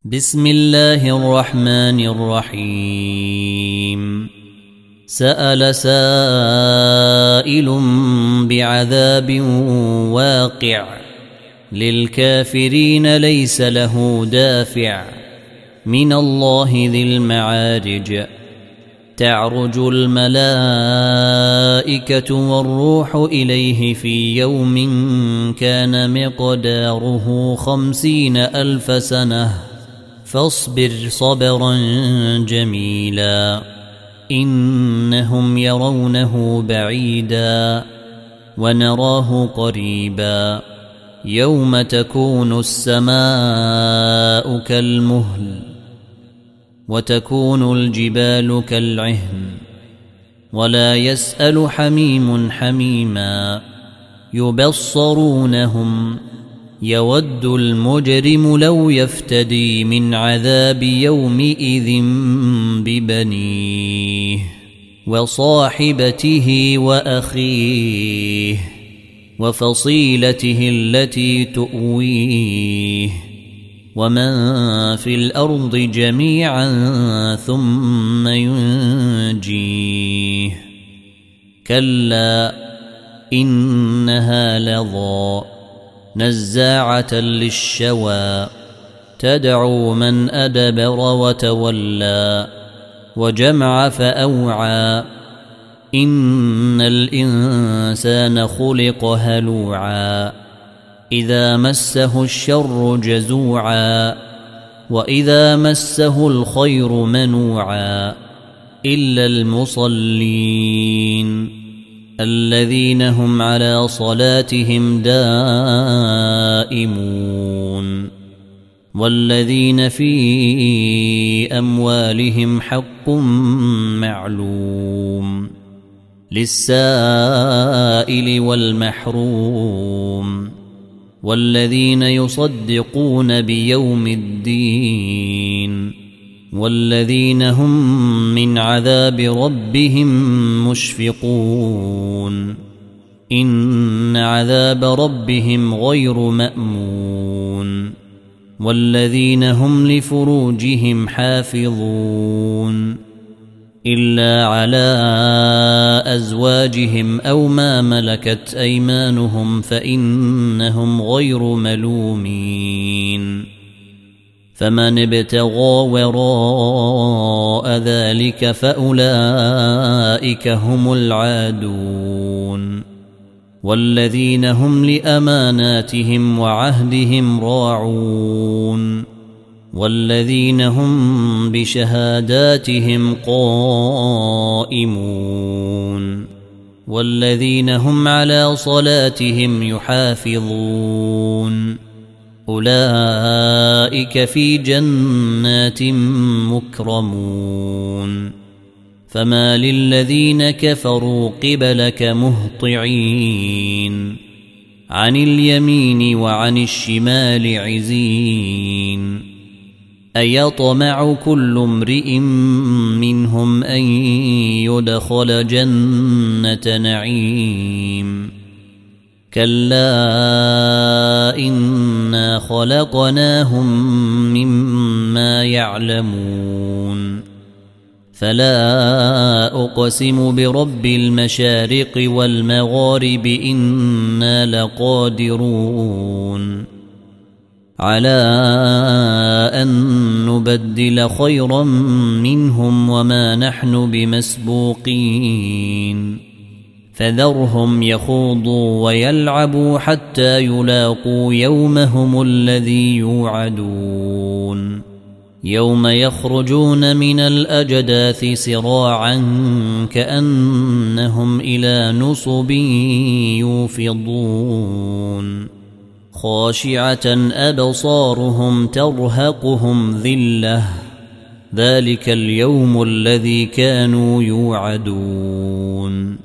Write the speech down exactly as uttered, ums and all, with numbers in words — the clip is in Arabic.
بسم الله الرحمن الرحيم. سأل سائل بعذاب واقع للكافرين ليس له دافع من الله ذي المعارج. تعرج الملائكة والروح إليه في يوم كان مقداره خمسين ألف سنة فاصبر صبرا جميلا إنهم يرونه بعيدا ونراه قريبا يوم تكون السماء كالمهل وتكون الجبال كالعهن ولا يسأل حميم حميما يبصرونهم يود المجرم لو يفتدي من عذاب يومئذ ببنيه وصاحبته وأخيه وفصيلته التي تؤويه ومن في الأرض جميعا ثم ينجيه كلا إنها لظى نزاعة للشوى تدعو من أدبر وتولى وجمع فأوعى إن الإنسان خلق هلوعا إذا مسه الشر جزوعا وإذا مسه الخير منوعا إلا المصلين الذين هم على صلاتهم دائمون والذين في أموالهم حق معلوم للسائل والمحروم والذين يصدقون بيوم الدين والذين هم من عذاب ربهم مشفقون إن عذاب ربهم غير مأمون والذين هم لفروجهم حافظون إلا على أزواجهم أو ما ملكت أيمانهم فإنهم غير ملومين فمن ابتغى وراء ذلك فأولئك هم العادون والذين هم لأماناتهم وعهدهم راعون والذين هم بشهاداتهم قائمون والذين هم على صلاتهم يحافظون أولئك في جنات مكرمون فما للذين كفروا قبلك مهطعين عن اليمين وعن الشمال عزين أيطمع كل امرئ منهم أن يدخل جنة نعيم كلا إنا خلقناهم مما يعلمون فلا أقسم برب المشارق والمغارب إنا لقادرون على أن نبدل خيرا منهم وما نحن بمسبوقين فذرهم يخوضوا ويلعبوا حتى يلاقوا يومهم الذي يوعدون يوم يخرجون من الأجداث سراعا كأنهم إلى نصب يوفضون خاشعة أبصارهم ترهقهم ذلة ذلك اليوم الذي كانوا يوعدون